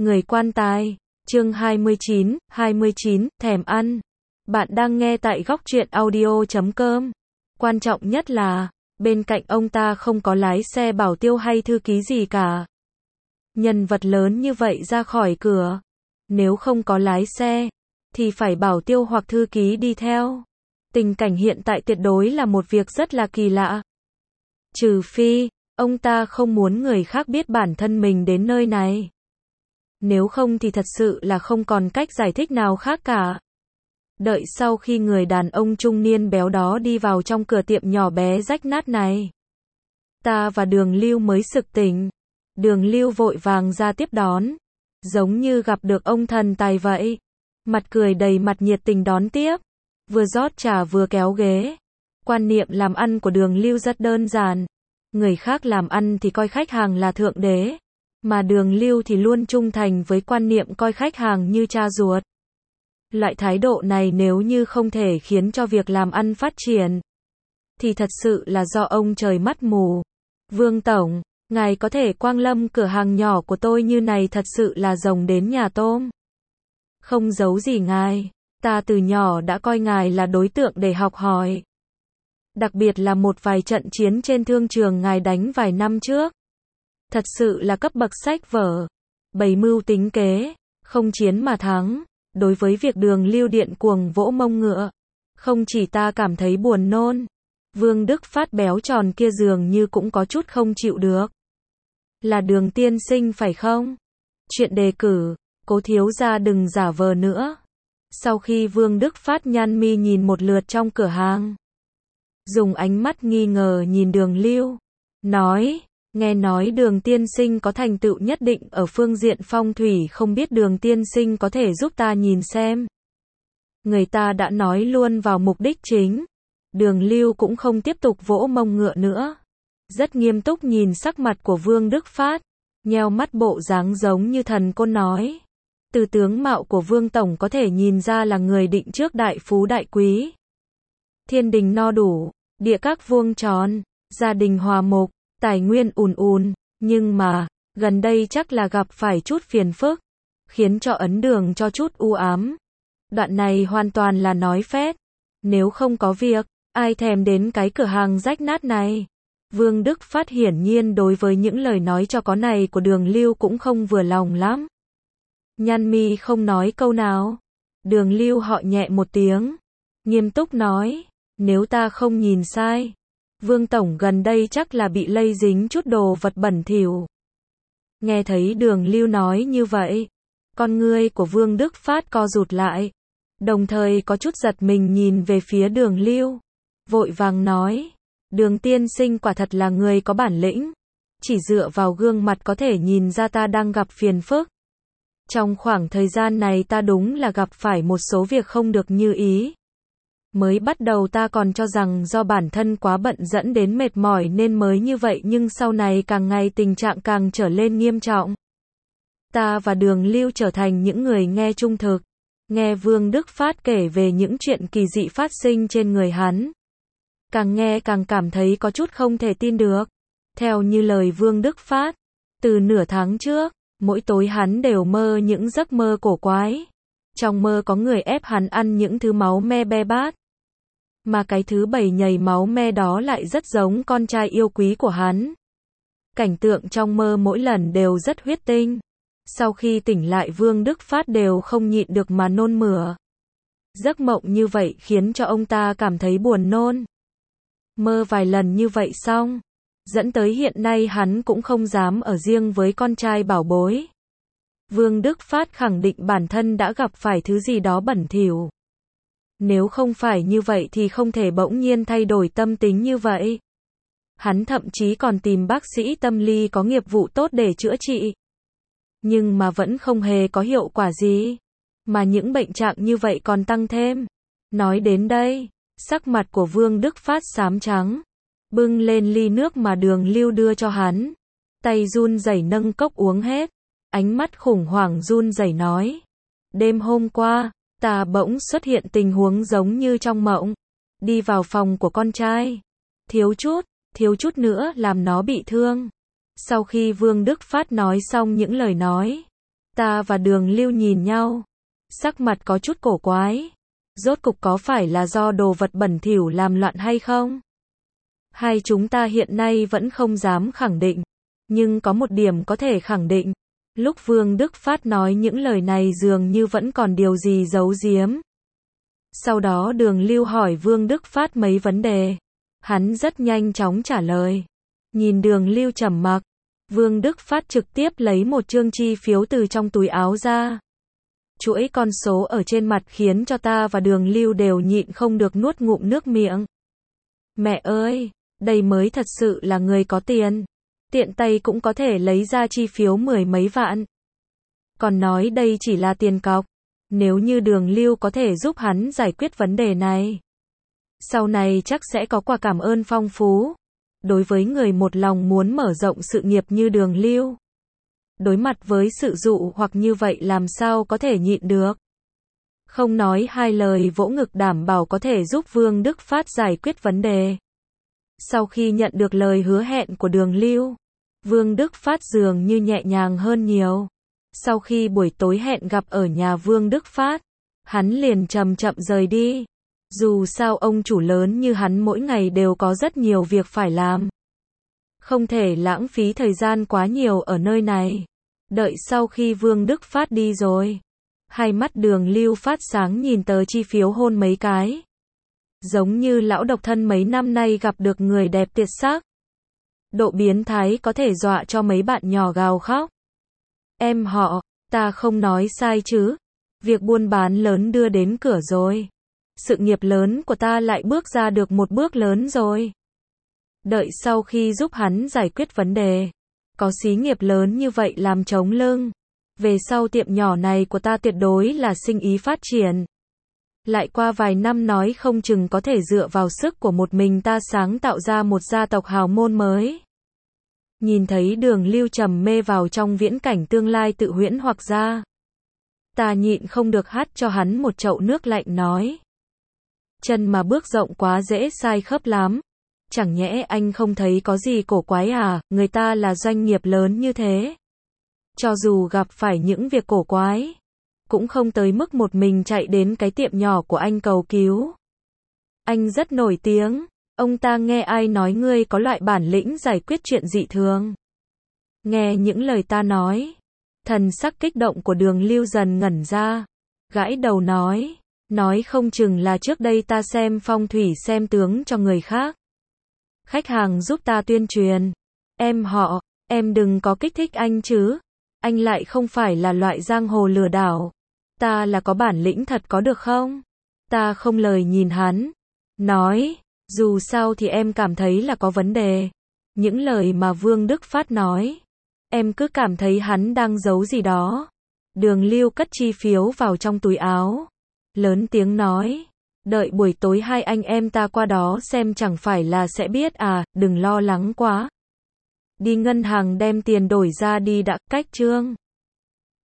Người quan tài, chương 29, thèm ăn. Bạn đang nghe tại góc truyện audio.com. Quan trọng nhất là, bên cạnh ông ta không có lái xe bảo tiêu hay thư ký gì cả. Nhân vật lớn như vậy ra khỏi cửa. Nếu không có lái xe, thì phải bảo tiêu hoặc thư ký đi theo. Tình cảnh hiện tại tuyệt đối là một việc rất là kỳ lạ. Trừ phi, ông ta không muốn người khác biết bản thân mình đến nơi này. Nếu không thì thật sự là không còn cách giải thích nào khác cả. Đợi sau khi người đàn ông trung niên béo đó đi vào trong cửa tiệm nhỏ bé rách nát này, ta và Đường Lưu mới sực tỉnh. Đường Lưu vội vàng ra tiếp đón, giống như gặp được ông thần tài vậy. Mặt cười đầy mặt nhiệt tình đón tiếp, vừa rót trà vừa kéo ghế. Quan niệm làm ăn của Đường Lưu rất đơn giản. Người khác làm ăn thì coi khách hàng là thượng đế, mà Đường Lưu thì luôn trung thành với quan niệm coi khách hàng như cha ruột. Loại thái độ này nếu như không thể khiến cho việc làm ăn phát triển, thì thật sự là do ông trời mắt mù. Vương Tổng, ngài có thể quang lâm cửa hàng nhỏ của tôi như này thật sự là rồng đến nhà tôm. Không giấu gì ngài, ta từ nhỏ đã coi ngài là đối tượng để học hỏi. Đặc biệt là một vài trận chiến trên thương trường ngài đánh vài năm trước. Thật sự là cấp bậc sách vở. Bày mưu tính kế, không chiến mà thắng. Đối với việc Đường Lưu điên cuồng vỗ mông ngựa, không chỉ ta cảm thấy buồn nôn, Vương Đức Phát béo tròn kia dường như cũng có chút không chịu được. Là Đường tiên sinh phải không? Chuyện đề cử, cố thiếu gia đừng giả vờ nữa. Sau khi Vương Đức Phát nhăn mi nhìn một lượt trong cửa hàng, dùng ánh mắt nghi ngờ nhìn Đường Lưu, nói, nghe nói Đường tiên sinh có thành tựu nhất định ở phương diện phong thủy, không biết Đường tiên sinh có thể giúp ta nhìn xem. Người ta đã nói luôn vào mục đích chính. Đường Lưu cũng không tiếp tục vỗ mông ngựa nữa. Rất nghiêm túc nhìn sắc mặt của Vương Đức Phát, nheo mắt bộ dáng giống như thần côn nói. Từ tướng mạo của Vương Tổng có thể nhìn ra là người định trước đại phú đại quý. Thiên đình no đủ, địa các vuông tròn, gia đình hòa mục, tài nguyên ùn ùn, nhưng mà, gần đây chắc là gặp phải chút phiền phức, khiến cho ấn đường cho chút u ám. Đoạn này hoàn toàn là nói phét. Nếu không có việc, ai thèm đến cái cửa hàng rách nát này. Vương Đức Phát hiển nhiên đối với những lời nói cho có này của Đường Lưu cũng không vừa lòng lắm. Nhăn mi không nói câu nào. Đường Lưu họ nhẹ một tiếng, nghiêm túc nói, nếu ta không nhìn sai, Vương Tổng gần đây chắc là bị lây dính chút đồ vật bẩn thỉu. Nghe thấy Đường Lưu nói như vậy, con ngươi của Vương Đức Phát co rụt lại, đồng thời có chút giật mình nhìn về phía Đường Lưu, vội vàng nói, Đường tiên sinh quả thật là người có bản lĩnh, chỉ dựa vào gương mặt có thể nhìn ra ta đang gặp phiền phức. Trong khoảng thời gian này ta đúng là gặp phải một số việc không được như ý. Mới bắt đầu ta còn cho rằng do bản thân quá bận dẫn đến mệt mỏi nên mới như vậy, nhưng sau này càng ngày tình trạng càng trở lên nghiêm trọng. Ta và Đường Lưu trở thành những người nghe trung thực. Nghe Vương Đức Phát kể về những chuyện kỳ dị phát sinh trên người hắn, càng nghe càng cảm thấy có chút không thể tin được. Theo như lời Vương Đức Phát, từ nửa tháng trước, mỗi tối hắn đều mơ những giấc mơ cổ quái. Trong mơ có người ép hắn ăn những thứ máu me be bát. Mà cái thứ bầy nhầy máu me đó lại rất giống con trai yêu quý của hắn. Cảnh tượng trong mơ mỗi lần đều rất huyết tinh. Sau khi tỉnh lại Vương Đức Phát đều không nhịn được mà nôn mửa. Giấc mộng như vậy khiến cho ông ta cảm thấy buồn nôn. Mơ vài lần như vậy xong, dẫn tới hiện nay hắn cũng không dám ở riêng với con trai bảo bối. Vương Đức Phát khẳng định bản thân đã gặp phải thứ gì đó bẩn thỉu. Nếu không phải như vậy thì không thể bỗng nhiên thay đổi tâm tính như vậy. Hắn thậm chí còn tìm bác sĩ tâm lý có nghiệp vụ tốt để chữa trị. Nhưng mà vẫn không hề có hiệu quả gì. Mà những bệnh trạng như vậy còn tăng thêm. Nói đến đây, sắc mặt của Vương Đức Phát xám trắng. Bưng lên ly nước mà Đường Lưu đưa cho hắn. Tay run rẩy nâng cốc uống hết. Ánh mắt khủng hoảng run rẩy nói. Đêm hôm qua, ta bỗng xuất hiện tình huống giống như trong mộng. Đi vào phòng của con trai. Thiếu chút nữa làm nó bị thương. Sau khi Vương Đức Phát nói xong những lời nói, Ta và Đường Lưu nhìn nhau, sắc mặt có chút cổ quái. Rốt cục có phải là do đồ vật bẩn thỉu làm loạn hay không? Hay chúng ta hiện nay vẫn không dám khẳng định. Nhưng có một điểm có thể khẳng định. Lúc Vương Đức Phát nói những lời này dường như vẫn còn điều gì giấu giếm. Sau đó Đường Lưu hỏi Vương Đức Phát mấy vấn đề. Hắn rất nhanh chóng trả lời. Nhìn Đường Lưu trầm mặc, Vương Đức Phát trực tiếp lấy một chương chi phiếu từ trong túi áo ra. Chuỗi con số ở trên mặt khiến cho ta và Đường Lưu đều nhịn không được nuốt ngụm nước miệng. Mẹ ơi, đây mới thật sự là người có tiền. Tiện tay cũng có thể lấy ra chi phiếu 10 mấy vạn. Còn nói đây chỉ là tiền cọc. Nếu như Đường Lưu có thể giúp hắn giải quyết vấn đề này, sau này chắc sẽ có quà cảm ơn phong phú. Đối với người một lòng muốn mở rộng sự nghiệp như Đường Lưu, đối mặt với sự dụ hoặc như vậy làm sao có thể nhịn được. Không nói hai lời vỗ ngực đảm bảo có thể giúp Vương Đức Phát giải quyết vấn đề. Sau khi nhận được lời hứa hẹn của Đường Lưu, Vương Đức Phát dường như nhẹ nhàng hơn nhiều. Sau khi buổi tối hẹn gặp ở nhà Vương Đức Phát, hắn liền chậm chậm rời đi. Dù sao ông chủ lớn như hắn mỗi ngày đều có rất nhiều việc phải làm. Không thể lãng phí thời gian quá nhiều ở nơi này. Đợi sau khi Vương Đức Phát đi rồi, hai mắt Đường Lưu phát sáng nhìn tờ chi phiếu hôn mấy cái. Giống như lão độc thân mấy năm nay gặp được người đẹp tuyệt sắc. Độ biến thái có thể dọa cho mấy bạn nhỏ gào khóc. Em họ, ta không nói sai chứ. Việc buôn bán lớn đưa đến cửa rồi. Sự nghiệp lớn của ta lại bước ra được một bước lớn rồi. Đợi sau khi giúp hắn giải quyết vấn đề, có xí nghiệp lớn như vậy làm chống lưng, về sau tiệm nhỏ này của ta tuyệt đối là sinh ý phát triển. Lại qua vài năm nói không chừng có thể dựa vào sức của một mình ta sáng tạo ra một gia tộc hào môn mới. Nhìn thấy Đường Lưu trầm mê vào trong viễn cảnh tương lai tự huyễn hoặc ra, ta nhịn không được hắt cho hắn một chậu nước lạnh nói. Chân mà bước rộng quá dễ sai khớp lắm. Chẳng nhẽ anh không thấy có gì cổ quái à, người ta là doanh nghiệp lớn như thế. Cho dù gặp phải những việc cổ quái, cũng không tới mức một mình chạy đến cái tiệm nhỏ của anh cầu cứu. Anh rất nổi tiếng, ông ta nghe ai nói ngươi có loại bản lĩnh giải quyết chuyện dị thường. Nghe những lời ta nói, thần sắc kích động của Đường Lưu dần ngẩn ra, gãi đầu nói không chừng là trước đây ta xem phong thủy xem tướng cho người khác. Khách hàng giúp ta tuyên truyền. Em họ, em đừng có kích thích anh chứ. Anh lại không phải là loại giang hồ lừa đảo. Ta là có bản lĩnh thật có được không? Ta không lời nhìn hắn. Nói, dù sao thì em cảm thấy là có vấn đề. Những lời mà Vương Đức Phát nói, em cứ cảm thấy hắn đang giấu gì đó. Đường Lưu cất chi phiếu vào trong túi áo. Lớn tiếng nói, đợi buổi tối hai anh em ta qua đó xem chẳng phải là sẽ biết à, đừng lo lắng quá. Đi ngân hàng đem tiền đổi ra đi đã, cách trương.